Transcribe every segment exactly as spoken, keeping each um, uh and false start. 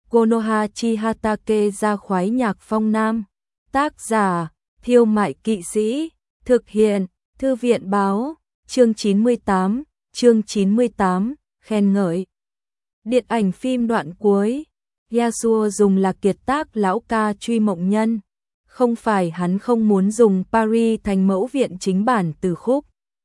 Konohachi Hatake ra khoái nhạc phong nam. Tác giả, Thiêu Mại Kỵ Sĩ. Thực hiện, Thư viện báo. Chương chín mươi tám, chương chín mươi tám, khen ngợi. Điện ảnh phim đoạn cuối. Yasuo dùng là kiệt tác lão ca Truy Mộng Nhân. Không phải hắn không muốn dùng Paris thành mẫu viện chính bản từ khúc,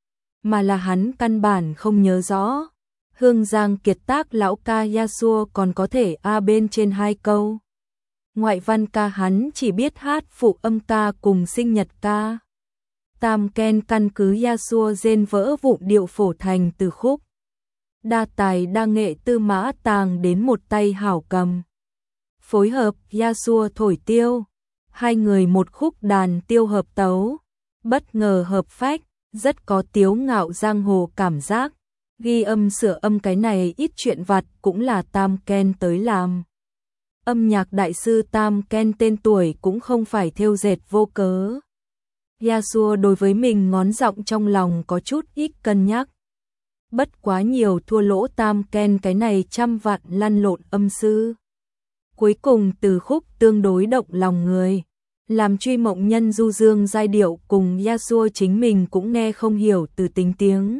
mà là hắn căn bản không nhớ rõ. Hương Giang kiệt tác lão ca Yasuo còn có thể a bên trên hai câu. Ngoại văn ca hắn chỉ biết hát phụ âm ca cùng sinh nhật ca. Tam Ken căn cứ Yasuo rên vỡ vụn điệu phổ thành từ khúc. Đa tài đa nghệ Tư Mã Tàng đến một tay hảo cầm. Phối hợp Yasuo thổi tiêu. Hai người một khúc đàn tiêu hợp tấu. Bất ngờ hợp phách, rất có tiếu ngạo giang hồ cảm giác. Ghi âm sửa âm cái này ít chuyện vặt cũng là Tam Ken tới làm. Âm nhạc đại sư Tam Ken tên tuổi cũng không phải thêu dệt vô cớ. Yasuo đối với mình ngón giọng trong lòng có chút ít cân nhắc. Bất quá nhiều thua lỗ Tam Ken cái này trăm vạn lăn lộn âm sư. Cuối cùng từ khúc tương đối động lòng người. Làm Truy Mộng Nhân du dương giai điệu cùng Yasuo chính mình cũng nghe không hiểu từ tính tiếng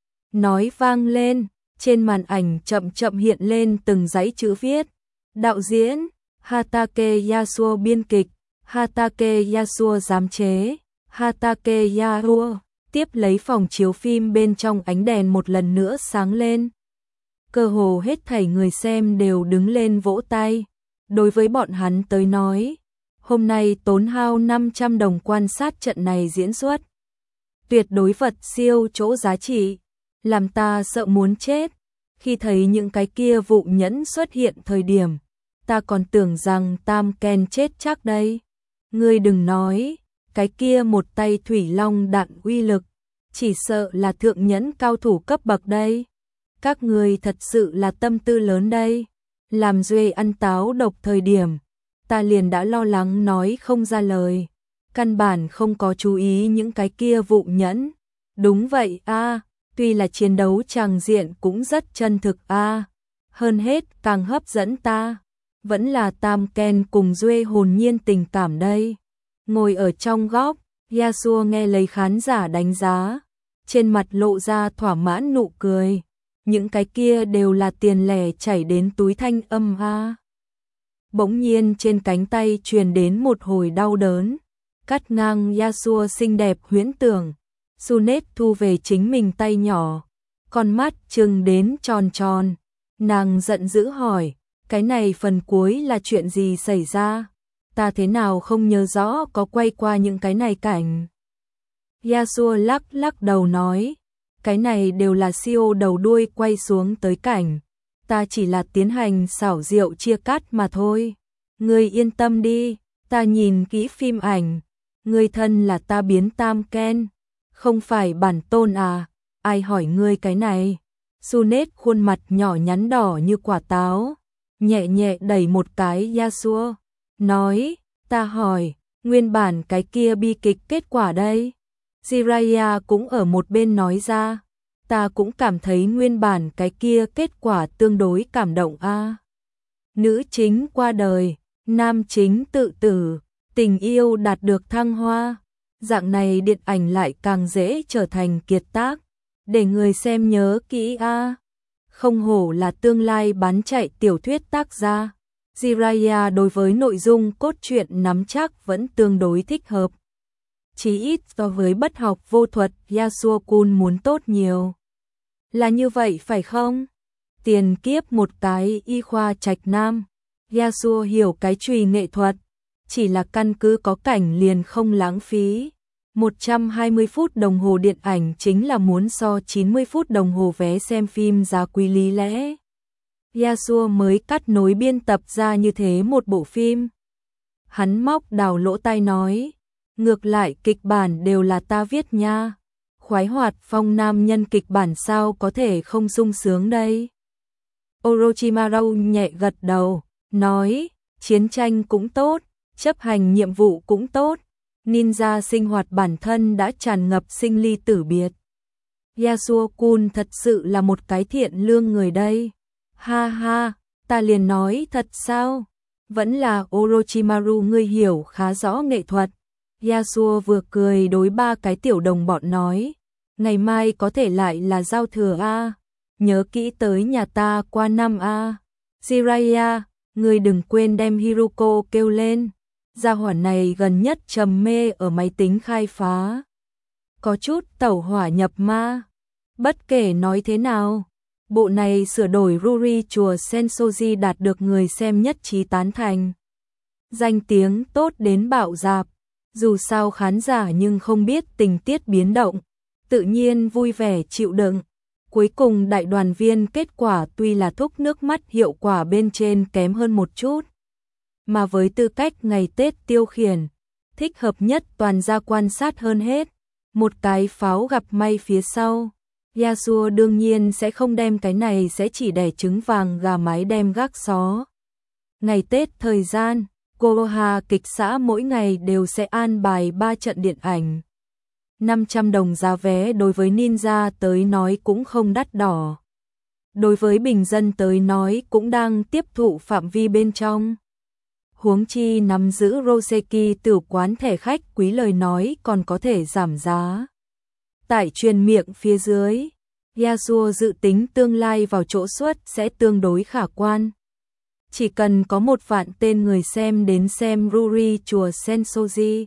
nói vang lên, trên màn ảnh chậm chậm hiện lên từng dãy chữ viết. Đạo diễn, Hatake Yasuo biên kịch, Hatake Yasuo giám chế, Hatake Yasuo. Tiếp lấy phòng chiếu phim bên trong ánh đèn một lần nữa sáng lên. Cơ hồ hết thảy người xem đều đứng lên vỗ tay. Đối với bọn hắn tới nói, hôm nay tốn hao năm trăm đồng quan sát trận này diễn xuất. Tuyệt đối vật siêu chỗ giá trị. Làm ta sợ muốn chết. Khi thấy những cái kia vụ nhẫn xuất hiện thời điểm, ta còn tưởng rằng Tam Ken chết chắc đây. Ngươi đừng nói, cái kia một tay thủy long đạn uy lực, chỉ sợ là thượng nhẫn cao thủ cấp bậc đây. Các ngươi thật sự là tâm tư lớn đây. Làm Duệ ăn táo độc thời điểm, ta liền đã lo lắng nói không ra lời. Căn bản không có chú ý những cái kia vụ nhẫn. Đúng vậy a, à, tuy là chiến đấu tràng diện cũng rất chân thực a, à. Hơn hết càng hấp dẫn ta, vẫn là Tam Ken cùng Duệ hồn nhiên tình cảm đây. Ngồi ở trong góc, Yasuo nghe lấy khán giả đánh giá, trên mặt lộ ra thỏa mãn nụ cười. Những cái kia đều là tiền lẻ chảy đến túi thanh âm a. Bỗng nhiên trên cánh tay truyền đến một hồi đau đớn, cắt ngang Yasuo xinh đẹp huyễn tưởng. Sunet thu về chính mình tay nhỏ, con mắt trừng đến tròn tròn. Nàng giận dữ hỏi, cái này phần cuối là chuyện gì xảy ra? Ta thế nào không nhớ rõ có quay qua những cái này cảnh. Yasuo lắc lắc đầu nói, cái này đều là siêu đầu đuôi quay xuống tới cảnh. Ta chỉ là tiến hành xảo diệu chia cắt mà thôi. Ngươi yên tâm đi, ta nhìn kỹ phim ảnh. Ngươi thân là ta biến Tam Ken, không phải bản tôn à? Ai hỏi ngươi cái này? Sunet khuôn mặt nhỏ nhắn đỏ như quả táo, nhẹ nhẹ đẩy một cái Yasuo, nói, ta hỏi, nguyên bản cái kia bi kịch kết quả đây. Jiraiya cũng ở một bên nói ra, ta cũng cảm thấy nguyên bản cái kia kết quả tương đối cảm động a. À. Nữ chính qua đời, nam chính tự tử, tình yêu đạt được thăng hoa. Dạng này điện ảnh lại càng dễ trở thành kiệt tác, để người xem nhớ kỹ a. À. Không hổ là tương lai bán chạy tiểu thuyết tác gia. Jiraiya đối với nội dung cốt truyện nắm chắc vẫn tương đối thích hợp. Chỉ ít so với bất học vô thuật Yasuo-kun muốn tốt nhiều. Là như vậy phải không? Tiền kiếp một cái y khoa trạch nam. Yasuo hiểu cái chùy nghệ thuật, chỉ là căn cứ có cảnh liền không lãng phí. một trăm hai mươi phút đồng hồ điện ảnh chính là muốn so chín mươi phút đồng hồ vé xem phim giá quý lý lẽ. Yasuo mới cắt nối biên tập ra như thế một bộ phim. Hắn móc đào lỗ tai nói, ngược lại kịch bản đều là ta viết nha. Khoái hoạt phong nam nhân kịch bản sao có thể không sung sướng đây. Orochimaru nhẹ gật đầu, nói, chiến tranh cũng tốt, chấp hành nhiệm vụ cũng tốt. Ninja sinh hoạt bản thân đã tràn ngập sinh ly tử biệt. Yasuo-kun thật sự là một cái thiện lương người đây. Ha ha, Ta liền nói thật sao? Vẫn là Orochimaru, ngươi hiểu khá rõ nghệ thuật. Yasuo vừa cười đối ba cái tiểu đồng bọn nói, ngày mai có thể lại là giao thừa a, nhớ kỹ tới nhà ta qua năm a. Jiraiya, ngươi đừng quên đem Hiruko kêu lên, gia hỏa này gần nhất trầm mê ở máy tính khai phá, có chút tẩu hỏa nhập ma. Bất kể nói thế nào, bộ này sửa đổi Ruri chùa Sensoji đạt được người xem nhất trí tán thành. Danh tiếng tốt đến bạo dạp, dù sao khán giả nhưng không biết tình tiết biến động, tự nhiên vui vẻ chịu đựng. Cuối cùng đại đoàn viên kết quả tuy là thúc nước mắt hiệu quả bên trên kém hơn một chút, mà với tư cách ngày Tết tiêu khiển, thích hợp nhất toàn gia quan sát hơn hết. Một cái pháo gặp may phía sau, Yasuo đương nhiên sẽ không đem cái này sẽ chỉ đẻ trứng vàng gà mái đem gác xó. Ngày Tết thời gian, Konoha kịch xã mỗi ngày đều sẽ an bài ba trận điện ảnh. năm trăm đồng giá vé đối với ninja tới nói cũng không đắt đỏ. Đối với bình dân tới nói cũng đang tiếp thụ phạm vi bên trong. Huống chi nắm giữ Roseki tử quán thẻ khách quý lời nói còn có thể giảm giá. Tại truyền miệng phía dưới, Yasuo dự tính tương lai vào chỗ suất sẽ tương đối khả quan. Chỉ cần có một vạn tên người xem đến xem Ruri chùa Sensoji,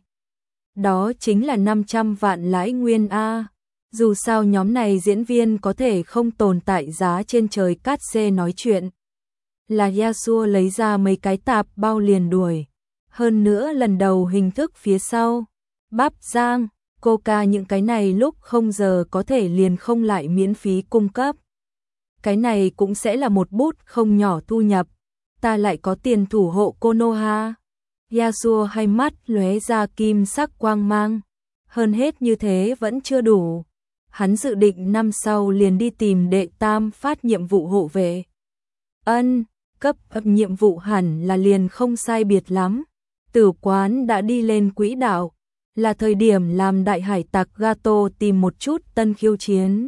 đó chính là năm trăm vạn lãi nguyên A. Dù sao nhóm này diễn viên có thể không tồn tại giá trên trời cát xê nói chuyện. Là Yasuo lấy ra mấy cái tạp bao liền đuổi. Hơn nữa lần đầu hình thức phía sau, bắp rang, coca những cái này lúc không giờ có thể liền không lại miễn phí cung cấp. Cái này cũng sẽ là một bút không nhỏ thu nhập. Ta lại có tiền thủ hộ Konoha. Yasuo hai mắt lóe ra kim sắc quang mang. Hơn hết như thế vẫn chưa đủ. Hắn dự định năm sau liền đi tìm đệ tam phát nhiệm vụ hộ vệ. Ân, cấp ấp nhiệm vụ hẳn là liền không sai biệt lắm. Tử quán đã đi lên quỹ đạo, là thời điểm làm đại hải tặc Gato tìm một chút tân khiêu chiến.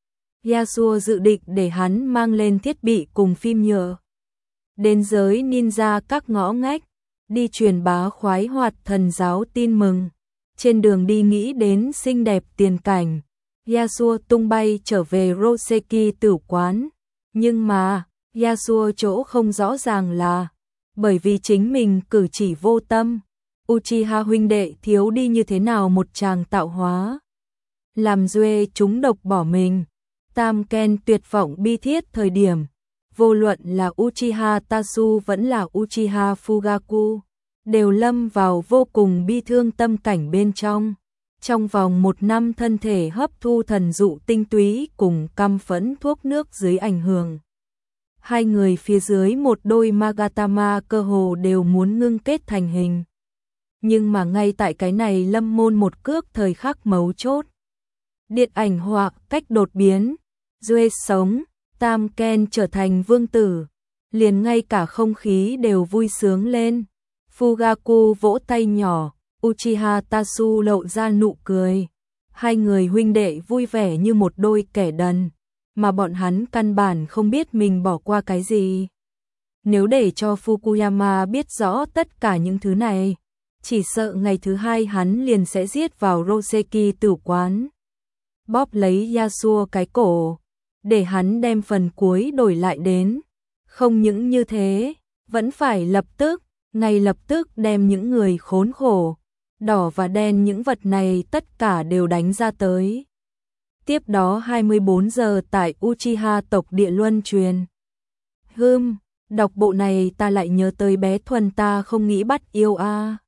Yasuo dự định để hắn mang lên thiết bị cùng phim nhựa. Đến giới ninja các ngõ ngách, đi truyền bá khoái hoạt thần giáo tin mừng. Trên đường đi nghĩ đến xinh đẹp tiền cảnh, Yasuo tung bay trở về Roseki tử quán. Nhưng mà, Yasuo chỗ không rõ ràng là, bởi vì chính mình cử chỉ vô tâm, Uchiha huynh đệ thiếu đi như thế nào một chàng tạo hóa. Làm Duê chúng độc bỏ mình, Tam Ken tuyệt vọng bi thiết thời điểm, vô luận là Uchiha Tasu vẫn là Uchiha Fugaku, đều lâm vào vô cùng bi thương tâm cảnh bên trong. Trong vòng một năm thân thể hấp thu thần dụ tinh túy cùng căm phẫn thuốc nước dưới ảnh hưởng. Hai người phía dưới một đôi Magatama cơ hồ đều muốn ngưng kết thành hình. Nhưng mà ngay tại cái này lâm môn một cước thời khắc mấu chốt. Điện ảnh họa cách đột biến, Duê sống, Tam Ken trở thành vương tử, liền ngay cả không khí đều vui sướng lên. Fugaku vỗ tay nhỏ, Uchiha Tasu lộ ra nụ cười. Hai người huynh đệ vui vẻ như một đôi kẻ đần, mà bọn hắn căn bản không biết mình bỏ qua cái gì. Nếu để cho Fukuyama biết rõ tất cả những thứ này, chỉ sợ ngày thứ hai hắn liền sẽ giết vào Roseki tử quán. Bóp lấy Yasuo cái cổ, để hắn đem phần cuối đổi lại đến. Không những như thế, vẫn phải lập tức, ngay lập tức đem những người khốn khổ, đỏ và đen những vật này tất cả đều đánh ra tới. Tiếp đó hai mươi bốn giờ tại Uchiha tộc địa luân truyền. Hừm, đọc bộ này ta lại nhớ tới bé Thuần ta không nghĩ bắt yêu a.